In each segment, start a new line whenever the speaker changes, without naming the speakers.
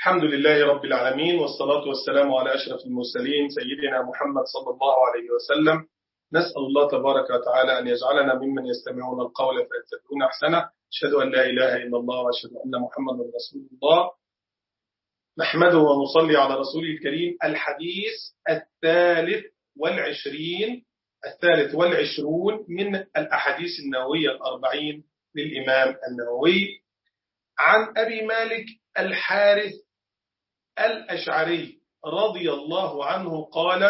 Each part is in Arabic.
الحمد لله رب العالمين، والصلاة والسلام على أشرف المرسلين سيدنا محمد صلى الله عليه وسلم. نسأل الله تبارك وتعالى أن يجعلنا ممن يستمعون القول فيتبعون أحسنه. أشهد أن لا إله إلا الله وأشهد أن محمدا رسول الله. نحمده ونصلي على رسوله الكريم. الحديث الثالث والعشرون من الأحاديث النووية الأربعين للإمام النووي، عن أبي مالك الحارث الأشعري رضي الله عنه قال: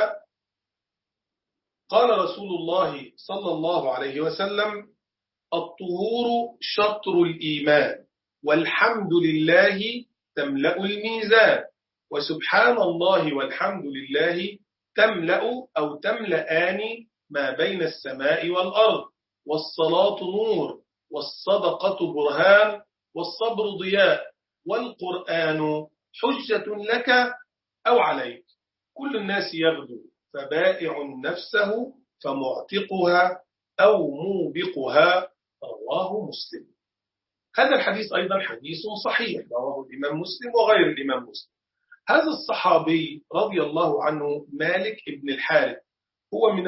قال رسول الله صلى الله عليه وسلم: الطهور شطر الإيمان، والحمد لله تملأ الميزان، وسبحان الله والحمد لله تملأ أو تملأان ما بين السماء والأرض، والصلاة نور، والصدقة برهان، والصبر ضياء، والقرآن حجة لك أو عليك. كل الناس يغدو، فبائع نفسه فمعتقها أو موبقها. رواه مسلم. هذا الحديث أيضا حديث صحيح، رواه الإمام مسلم وغير الإمام مسلم. هذا الصحابي رضي الله عنه مالك ابن الحارث هو من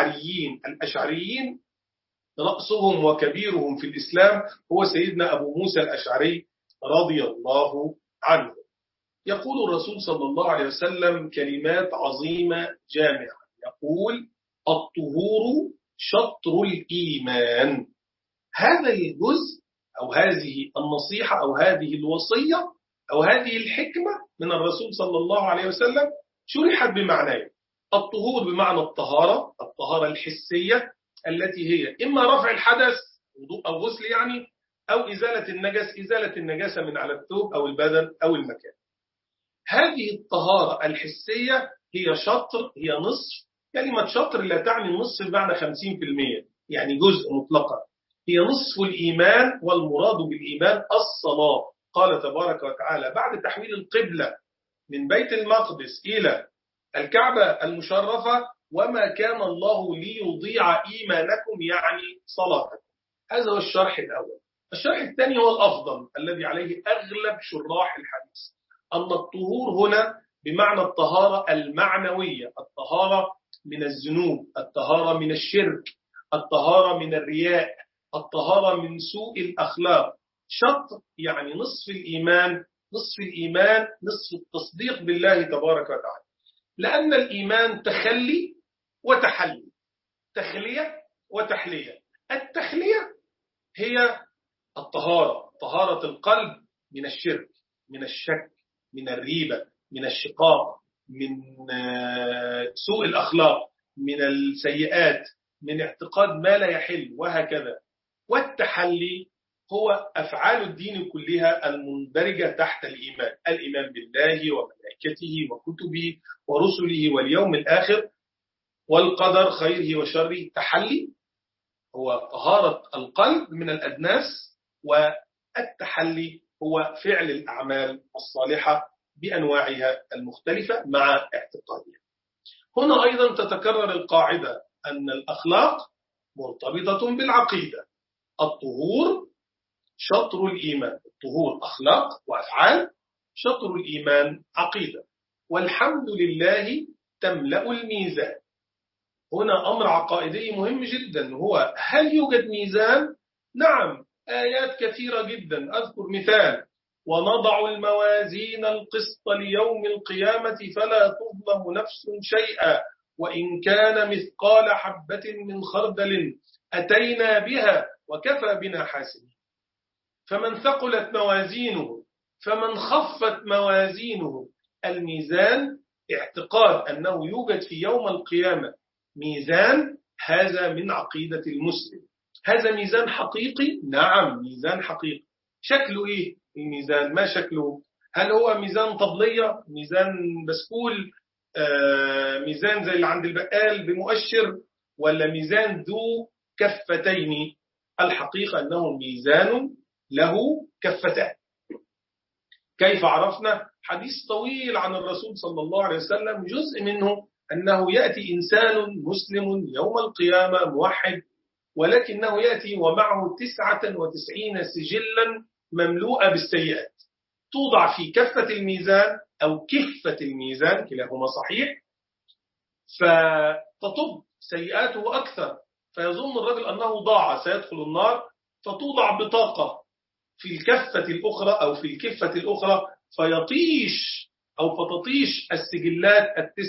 الأشعريين رأسهم وكبيرهم في الإسلام هو سيدنا أبو موسى الأشعري رضي الله عنه. يقول الرسول صلى الله عليه وسلم كلمات عظيمة جامعة، يقول: الطهور شطر الإيمان. هذا الجزء أو هذه النصيحة أو هذه الوصية أو هذه الحكمة من الرسول صلى الله عليه وسلم شرحت بمعنيين: الطهور بمعنى الطهارة الحسية التي هي إما رفع الحدث وضوء أو غسل يعني، أو إزالة النجاسة من على الثوب أو البدن أو المكان. هذه الطهارة الحسية هي شطر، هي نصف. كلمة شطر لا تعني النصف بمعنى 50%، يعني جزء مطلقا. هي نصف الإيمان، والمراد بالإيمان الصلاة. قال تبارك وتعالى بعد تحويل القبلة من بيت المقدس إلى الكعبة المشرفة: وما كان الله ليضيع إيمانكم، يعني صلاتكم. هذا هو الشرح الأول. الشرح الثاني هو الأفضل الذي عليه أغلب شراح الحديث، أن الطهور هنا بمعنى الطهارة المعنوية، الطهارة من الذنوب، الطهارة من الشرك، الطهارة من الرياء، الطهارة من سوء الأخلاق. شطر يعني نصف الإيمان، نصف التصديق بالله تبارك وتعالى. لأن الإيمان تخلي وتحلي، تخلية وتحلية. التخلية هي طهارة القلب من الشرك، من الشك، من الريبة، من الشقاق، من سوء الأخلاق، من السيئات، من اعتقاد ما لا يحل، وهكذا. والتحلي هو أفعال الدين كلها المندرجة تحت الإيمان: الإيمان بالله وملائكته وكتبه ورسله واليوم الآخر والقدر خيره وشره. تحلي هو طهارة القلب من الأدناس، والتحلي هو فعل الأعمال الصالحة بأنواعها المختلفة مع اعتقادها. هنا أيضا تتكرر القاعدة أن الأخلاق مرتبطة بالعقيدة. الطهور شطر الإيمان، الطهور أخلاق وأفعال، شطر الإيمان عقيدة. والحمد لله تملأ الميزان. هنا أمر عقائدي مهم جدا، هو هل يوجد ميزان؟ نعم، آيات كثيرة جدا. أذكر مثال: ونضع الموازين القسط ليوم القيامة فلا تظلم نفس شيئا وإن كان مثقال حبة من خردل أتينا بها وكفى بنا حاسبين. فمن ثقلت موازينه، فمن خفت موازينه. الميزان اعتقاد أنه يوجد في يوم القيامة ميزان، هذا من عقيدة المسلم. هذا ميزان حقيقي؟ نعم، ميزان حقيقي. شكله إيه الميزان؟ ما شكله؟ هل هو ميزان طبلية، ميزان بسكول، ميزان زي اللي عند البقال بمؤشر، ولا ميزان ذو كفتين؟ الحقيقة أنه ميزان له كفتان. كيف عرفنا؟ حديث طويل عن الرسول صلى الله عليه وسلم، جزء منه أنه يأتي إنسان مسلم يوم القيامة موحد، ولكنه يأتي ومعه 99 سجلا مملوءة بالسيئات. توضع في كفة الميزان أو كفة الميزان، كلاهما صحيح، فتطب سيئاته أكثر، فيظن الرجل أنه ضاع سيدخل النار، فتوضع بطاقة في الكفة الأخرى أو في الكفة الأخرى، فيطيش أو فتطيش السجلات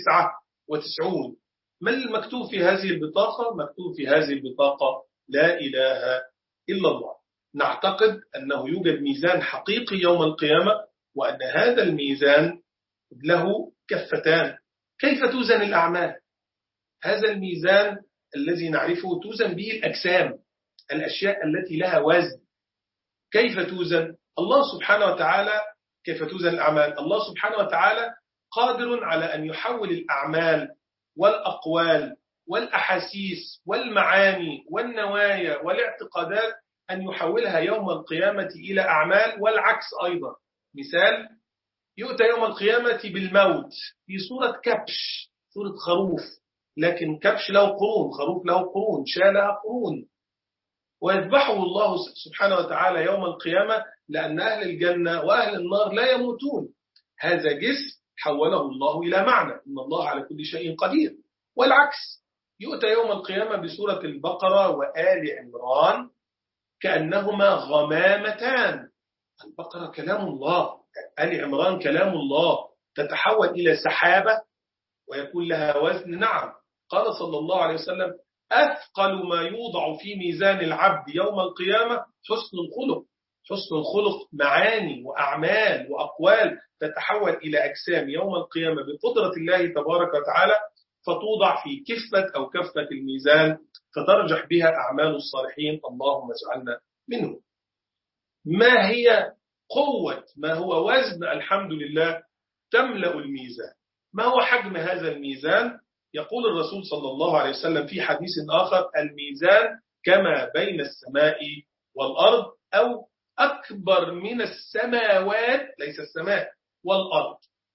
99. ما المكتوب في هذه البطاقة؟ مكتوب في هذه البطاقة لا إله إلا الله. نعتقد أنه يوجد ميزان حقيقي يوم القيامة، وأن هذا الميزان له كفتان. كيف توزن الأعمال؟ هذا الميزان الذي نعرفه توزن به الأجسام، الأشياء التي لها وزن. كيف توزن؟ الله سبحانه وتعالى. كيف توزن الأعمال؟ الله سبحانه وتعالى قادر على أن يحول الأعمال والأقوال والأحاسيس والمعاني والنوايا والاعتقادات، أن يحولها يوم القيامة إلى أعمال، والعكس أيضا. مثال: يؤتى يوم القيامة بالموت في صورة كبش، صورة خروف، لكن كبش له قرون، خروف له قرون، شاة لها قرون، ويذبحه الله سبحانه وتعالى يوم القيامة، لأن أهل الجنة وأهل النار لا يموتون. هذا جسم حوله الله إلى معنى، إن الله على كل شيء قدير. والعكس، يؤتى يوم القيامة بسورة البقرة وآل عمران كأنهما غمامتان. البقرة كلام الله، آل عمران كلام الله، تتحول إلى سحابة ويكون لها وزن. نعم، قال صلى الله عليه وسلم: أثقل ما يوضع في ميزان العبد يوم القيامة حسن الخلق. حسن الخلق معاني وأعمال وأقوال تتحول إلى أجسام يوم القيامة بقدرة الله تبارك وتعالى، فتوضع في كفة أو كفة الميزان، فترجح بها أعمال الصالحين. اللهم اجعلنا منه. ما هي قوة، ما هو وزن الحمد لله تملأ الميزان؟ ما هو حجم هذا الميزان؟ يقول الرسول صلى الله عليه وسلم في حديث آخر: الميزان كما بين السماء والأرض، أو أكبر من السماوات، ليس السماء، والأرض.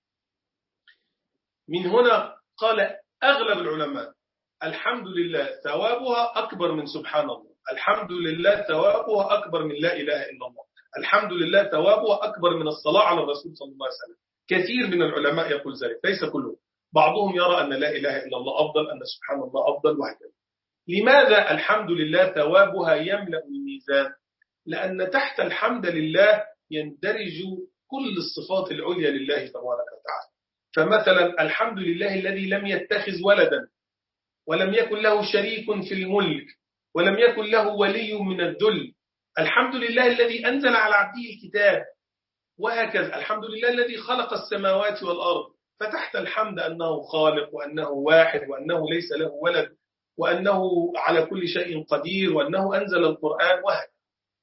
من هنا قال أغلب العلماء: الحمد لله ثوابها أكبر من سبحان الله، الحمد لله ثوابها أكبر من لا إله إلا الله، الحمد لله ثوابها أكبر من الصلاة على الرسول صلى الله عليه وسلم. كثير من العلماء يقول ذلك، ليس كلهم، بعضهم يرى أن لا إله إلا الله أفضل، أن سبحان الله أفضل، وهكذا. لماذا الحمد لله ثوابها يملأ الميزان؟ لأن تحت الحمد لله يندرج كل الصفات العليا لله تبارك وتعالى. فمثلا الحمد لله الذي لم يتخذ ولدا، ولم يكن له شريك في الملك، ولم يكن له ولي من الذل. الحمد لله الذي أنزل على عبده الكتاب، وهكذا. الحمد لله الذي خلق السماوات والأرض. فتحت الحمد أنه خالق، وأنه واحد، وأنه ليس له ولد، وأنه على كل شيء قدير، وأنه أنزل القرآن، وهكذا.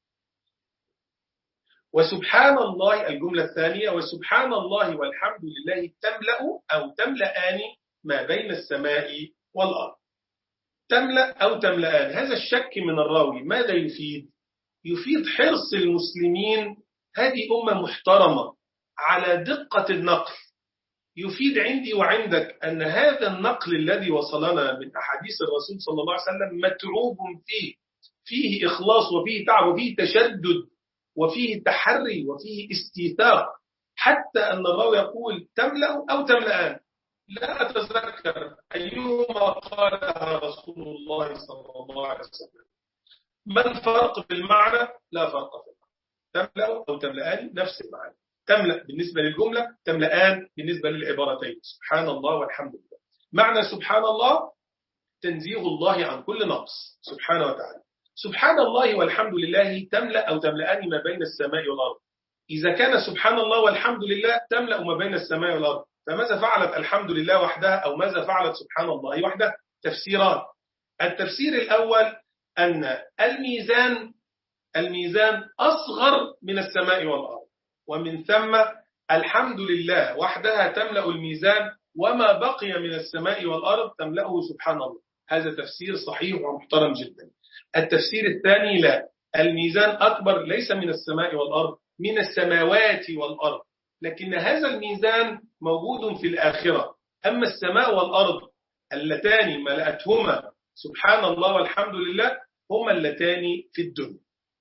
وسبحان الله الجملة الثانية: وسبحان الله والحمد لله تملأ أو تملأان ما بين السماء والأرض. تملأ أو تملأان، هذا الشك من الراوي ماذا يفيد؟ يفيد حرص المسلمين، هذه أمة محترمة، على دقة النقل. يفيد عندي وعندك أن هذا النقل الذي وصلنا من أحاديث الرسول صلى الله عليه وسلم متعوب فيه إخلاص، وفيه تعب، وفيه تشدد، وفيه تحري، وفيه استيثاق، حتى أن الراوي يقول تملأ أو تملأان. لا أتذكر أيهما قالها رسول الله صلى الله عليه وسلم. ما الفرق بالمعنى؟ لا فرق في المعنى. تملأ أو تملأان نفس المعنى. تملأ بالنسبة للجملة، تملأان بالنسبة للعبارتين، سبحان الله والحمد لله. معنى سبحان الله تنزيه الله عن كل نقص سبحانه وتعالى. سبحان الله والحمد لله تملأ أو تملأان ما بين السماء والأرض. إذا كان سبحان الله والحمد لله تملأ ما بين السماء والأرض، فماذا فعلت الحمد لله وحدها، أو ماذا فعلت سبحان الله وحدها؟ تفسيران. التفسير الأول أن الميزان أصغر من السماء والأرض، ومن ثم الحمد لله وحدها تملأ الميزان، وما بقي من السماء والأرض تملأه سبحان الله. هذا تفسير صحيح ومحترم جدا. التفسير الثاني: لا، الميزان أكبر ليس من السماء والأرض، من السماوات والأرض، لكن هذا الميزان موجود في الآخرة. أما السماء والأرض اللتان ملأتهما سبحان الله والحمد لله هما اللتان في الدنيا.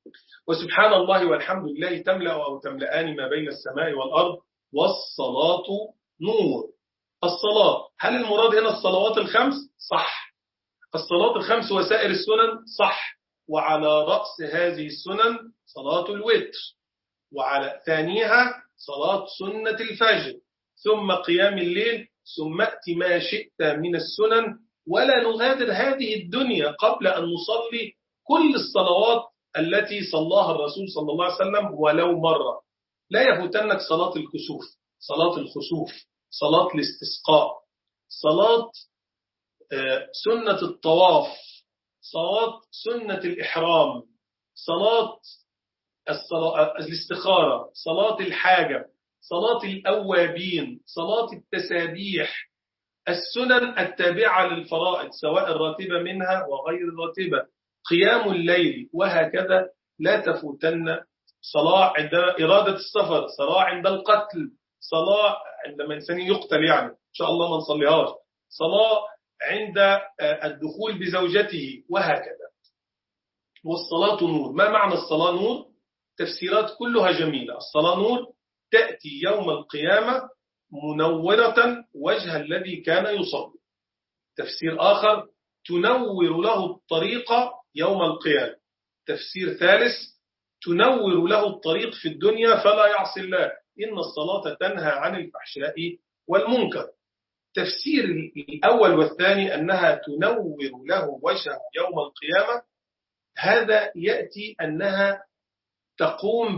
وسبحان الله والحمد لله تملأ أو تملأان ما بين السماء والأرض، والصلاة نور. الصلاة، هل المراد هنا الصلوات الخمس؟ صح. الصلاة الخمس وسائر السنن؟ صح. وعلى رأس هذه السنن صلاة الوتر، وعلى ثانيها صلاة سنة الفجر، ثم قيام الليل، ثم ائت ما شئت من السنن، ولا نغادر هذه الدنيا قبل أن نصلي كل الصلوات التي صلاها الرسول صلى الله عليه وسلم ولو مرة. لا يفوتنك صلاة الكسوف، صلاة الخسوف، صلاة الاستسقاء، صلاة سنة الطواف، صلاة سنة الإحرام، صلاة الاستخارة، صلاة الحاجة، صلاة الأوابين، صلاة التسابيح، السنن التابعة للفرائض سواء الراتبة منها وغير الراتبة، قيام الليل، وهكذا. لا تفوتن صلاة عند إرادة السفر، صلاة عند القتل، صلاة عندما الإنسان يقتل، يعني إن شاء الله ما نصليهاش، صلاة عند الدخول بزوجته، وهكذا. والصلاة نور. ما معنى الصلاة نور؟ تفسيرات كلها جميلة. الصلاة نور تأتي يوم القيامة منورة وجه الذي كان يصلي. تفسير آخر: تنور له الطريق يوم القيامة. تفسير ثالث: تنور له الطريق في الدنيا فلا يعصي الله، إن الصلاة تنهى عن الفحشاء والمنكر. تفسير الأول والثاني أنها تنور له وجهه يوم القيامة، هذا يأتي أنها تقوم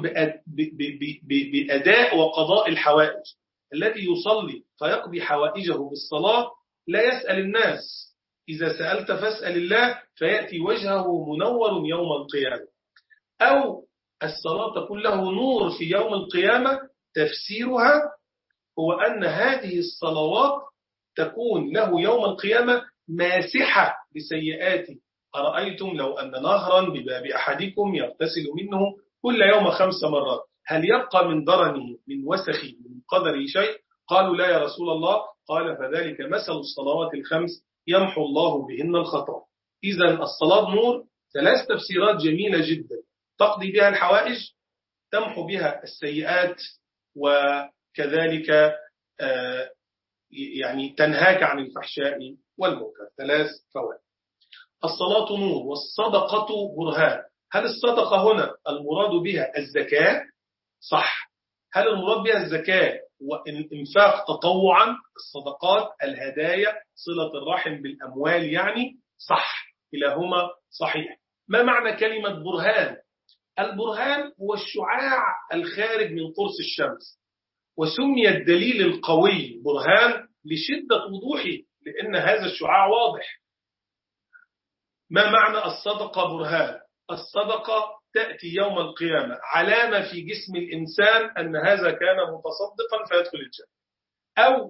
بأداء وقضاء الحوائج. الذي يصلي فيقضي حوائجه بالصلاة لا يسأل الناس. إذا سألت فاسأل الله، فيأتي وجهه منور يوم القيامة. أو الصلاة تكون له نور في يوم القيامة، تفسيرها هو أن هذه الصلوات تكون له يوم القيامة ماسحة بسيئاته. أرأيتم لو أن نهرا بباب أحدكم يغتسل منه كل يوم 5 مرات، هل يبقى من درنه من وسخه من قدره شيء؟ قالوا لا يا رسول الله. قال فذلك مثل الصلوات الخمس يمحو الله بهن الخطأ. إذن الصلاة نور، 3 تفسيرات جميلة جدا: تقضي بها الحوائج، تمحو بها السيئات، وكذلك يعني تنهاك عن الفحشاء والمنكر. 3 فوائد. الصلاة نور. والصدقة برهان. هل الصدقة هنا المراد بها الزكاة؟ صح. هل المراد بها الزكاة والإنفاق تطوعا؟ الصدقات، الهدايا، صلة الرحم بالأموال، يعني صح. كلاهما صحيح. ما معنى كلمة برهان؟ البرهان هو الشعاع الخارج من قرص الشمس، وسمي الدليل القوي برهان لشدة وضوحه، لأن هذا الشعاع واضح. ما معنى الصدقة برهان؟ الصدقة تأتي يوم القيامة علامة في جسم الإنسان أن هذا كان متصدقا فيدخل الجنة. أو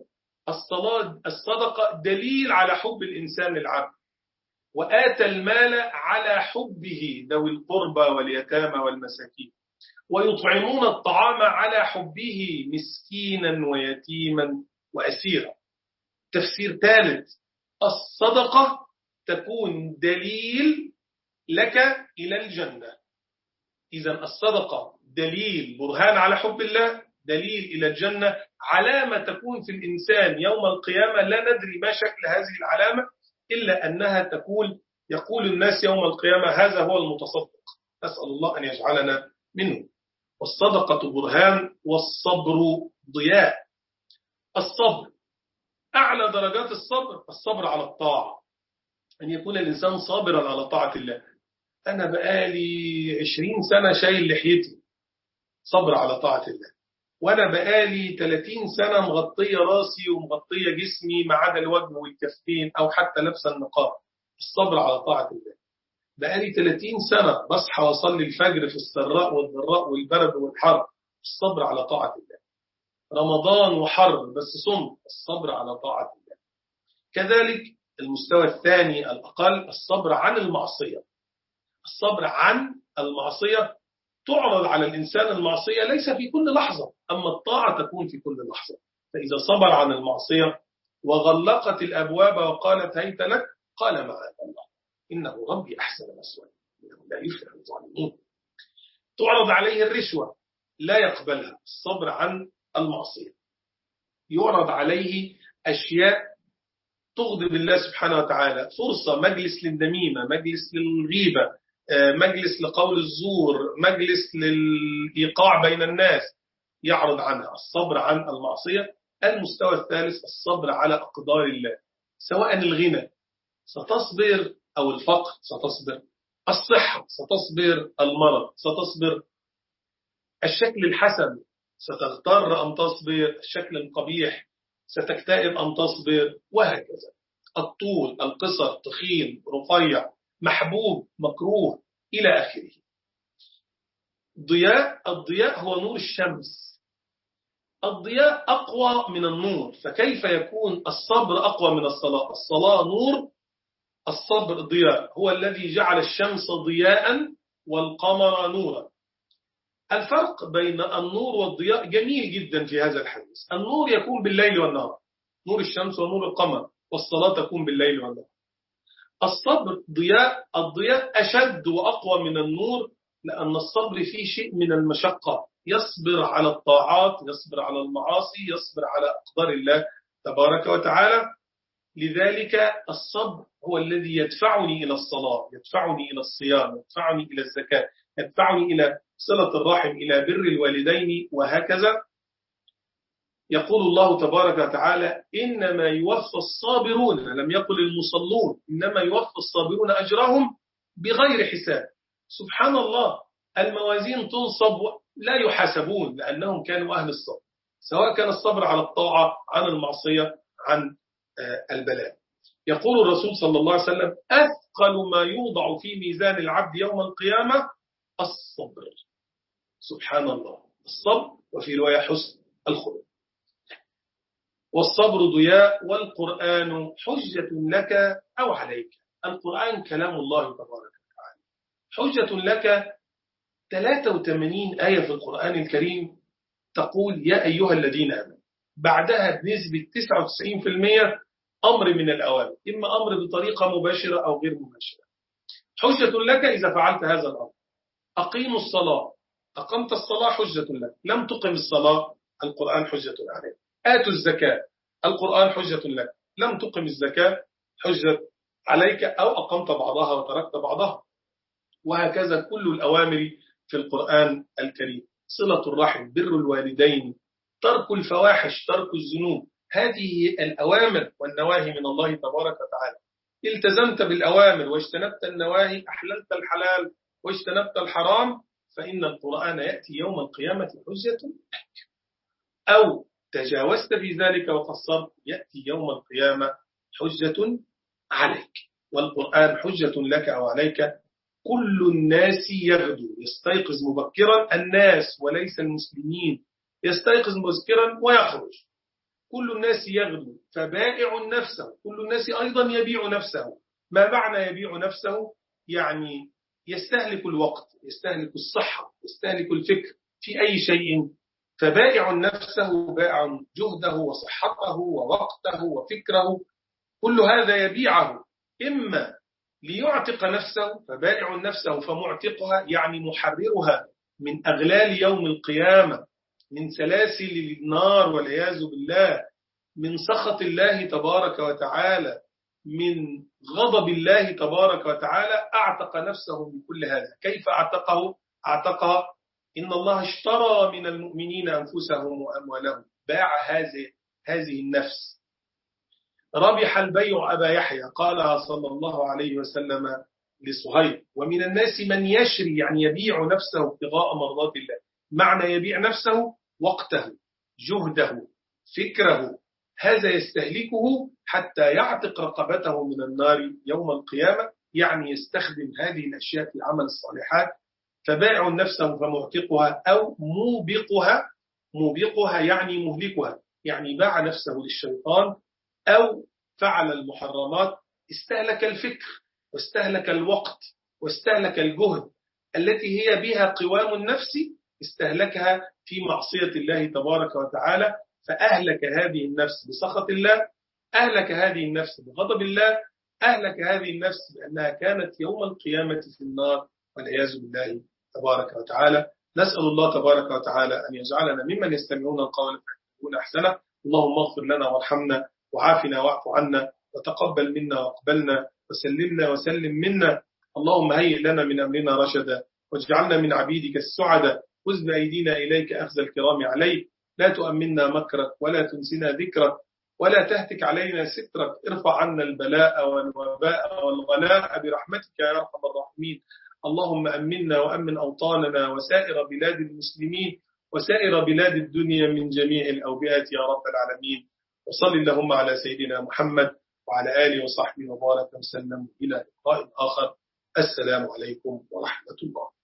الصدقة دليل على حب الإنسان العبد، وآتى المال على حبه ذوي القربى واليتامى والمساكين، ويطعمون الطعام على حبه مسكينا ويتيما وأسيرا. تفسير ثالث: الصدقة تكون دليل لك إلى الجنة. إذن الصدقة دليل برهان على حب الله، دليل إلى الجنة، علامة تكون في الإنسان يوم القيامة. لا ندري ما شكل هذه العلامة إلا أنها تكون يقول الناس يوم القيامة هذا هو المتصدق. أسأل الله أن يجعلنا منه. والصدقة برهان، والصبر ضياء. الصبر أعلى درجات الصبر على الطاعة، أن يكون الإنسان صابرا على طاعة الله. أنا بقالي 20 سنة شايل لحيتي، صبر على طاعة الله. وأنا بقالي 30 سنة مغطية راسي ومغطية جسمي ما عدا الوجه والكفين، أو حتى لبس النقاب، الصبر على طاعة الله. بقالي 30 سنة بصحى وصلي الفجر في السراء والضراء والبرد والحر، الصبر على طاعة الله. رمضان وحر بس صمت، الصبر على طاعة الله. كذلك المستوى الثاني الأقل الصبر عن المعصية. الصبر عن المعصية تعرض على الإنسان المعصية ليس في كل لحظة، أما الطاعة تكون في كل لحظة. فإذا صبر عن المعصية وغلقت الأبواب وقالت هيت لك، قال معاذ الله إنه ربي أحسن مثواي إنه لا يفلح الظالمون. تعرض عليه الرشوة لا يقبلها، الصبر عن المعصية. يعرض عليه أشياء تغضب الله سبحانه وتعالى، فرصة، مجلس للنميمة، مجلس للغيبة، مجلس لقول الزور، مجلس للإيقاع بين الناس، يعرض عنها، الصبر عن المعصية. المستوى الثالث الصبر على أقدار الله، سواء الغنى ستصبر أو الفقر ستصبر، الصحة ستصبر، المرض ستصبر، الشكل الحسن ستغتر أم تصبر، الشكل القبيح ستكتئب أم تصبر، وهكذا. الطول، القصر، تخين، رفيع، محبوب، مكروه، إلى آخره. الضياء هو نور الشمس، الضياء أقوى من النور، فكيف يكون الصبر أقوى من الصلاة؟ الصلاة نور، الصبر ضياء. هو الذي جعل الشمس ضياء والقمر نورا. الفرق بين النور والضياء جميل جدا في هذا الحديث. النور يكون بالليل والنهار، نور الشمس ونور القمر، والصلاة تكون بالليل والنهار. الصبر ضياء، الضياء أشد وأقوى من النور، لأن الصبر فيه شيء من المشقة، يصبر على الطاعات، يصبر على المعاصي، يصبر على أقدار الله تبارك وتعالى. لذلك الصبر هو الذي يدفعني إلى الصلاة، يدفعني إلى الصيام، يدفعني إلى الزكاة، يدفعني إلى صلة الرحم، إلى بر الوالدين، وهكذا. يقول الله تبارك وتعالى: إنما يوفى الصابرون، لم يقل المصلون، إنما يوفى الصابرون أجرهم بغير حساب. سبحان الله، الموازين تنصب لا يحاسبون لأنهم كانوا أهل الصبر، سواء كان الصبر على الطاعة، عن المعصية، عن البلاء. يقول الرسول صلى الله عليه وسلم: أثقل ما يوضع في ميزان العبد يوم القيامة الصبر. سبحان الله، الصبر، وفي رواية حسن الخلق. والصبر ضياء، والقرآن حجة لك أو عليك. القرآن كلام الله تبارك وتعالى، حجة لك. 83 آية في القرآن الكريم تقول يا أيها الذين آمنوا، بعدها بنسبة 99% أمر من الأوامر، إما أمر بطريقة مباشرة أو غير مباشرة. حجة لك إذا فعلت هذا الأمر. أقيموا الصلاة، أقمت الصلاة حجة لك، لم تقم الصلاة القرآن حجة عليك. آتوا الزكاة، القرآن حجة لك، لم تقم الزكاة حجة عليك، أو أقمت بعضها وتركت بعضها. وهكذا كل الأوامر في القرآن الكريم، صلة الرحم، بر الوالدين، ترك الفواحش، ترك الذنوب، هذه الأوامر والنواهي من الله تبارك وتعالى. التزمت بالأوامر واجتنبت النواهي، أحللت الحلال واجتنبت الحرام، فإن القرآن يأتي يوم القيامة حجة لك. أو تجاوزت في ذلك وقصرت، يأتي يوم القيامة حجة عليك. والقرآن حجة لك أو عليك. كل الناس يغدو، يستيقظ مبكرا، الناس وليس المسلمين، يستيقظ مبكرا ويخرج. كل الناس يغدو فبائع نفسه، كل الناس أيضا يبيع نفسه. ما معنى يبيع نفسه؟ يعني يستهلك الوقت، يستهلك الصحة، يستهلك الفكر في أي شيء. فبائع نفسه، بائع جهده وصحته ووقته وفكره، كل هذا يبيعه، إما ليعتق نفسه، فبائع نفسه فمعتقها يعني محررها من أغلال يوم القيامة، من سلاسل النار والعياذ بالله، من سخط الله تبارك وتعالى، من غضب الله تبارك وتعالى. أعتق نفسه من كل هذا. كيف أعتقه؟ أعتقها إن الله اشترى من المؤمنين أنفسهم وأموالهم، باع هذه النفس. ربح البيع أبا يحيى، قال صلى الله عليه وسلم لصهيب: ومن الناس من يشري، يعني يبيع نفسه ابتغاء مرضات الله. معنى يبيع نفسه وقته، جهده، فكره، هذا يستهلكه حتى يعتق رقبته من النار يوم القيامة، يعني يستخدم هذه الأشياء في عمل الصالحات. فبائع نفسه فمعتقها أو موبقها يعني مهلكها، يعني باع نفسه للشيطان أو فعل المحرمات، استهلك الفكر واستهلك الوقت واستهلك الجهد التي هي بها قوام النفس، استهلكها في معصية الله تبارك وتعالى. فأهلك هذه النفس بسخط الله، أهلك هذه النفس بغضب الله، أهلك هذه النفس بأنها كانت يوم القيامة في النار والعياذ بالله تبارك وتعالى. نسأل الله تبارك وتعالى أن يجعلنا ممن يستمعون القول فيتبعون أحسنه. اللهم اغفر لنا وارحمنا وعافنا واعف عنا وتقبل منا واقبلنا وسلمنا وسلم منا. اللهم هيئ لنا من أمرنا رشدا واجعلنا من عبيدك السعدا. خذ بأيدينا إليك أخذ الكرام عليك. لا تؤمنا مكرك ولا تنسنا ذكرك ولا تهتك علينا سترك. ارفع عنا البلاء والوباء والغلاء برحمتك يا أرحم الراحمين. اللهم أمنا وأمن أوطاننا وسائر بلاد المسلمين وسائر بلاد الدنيا من جميع الأوبئة يا رب العالمين. وصل اللهم على سيدنا محمد وعلى آله وصحبه وبارك وسلم. إلى لقاء آخر. السلام عليكم ورحمة الله.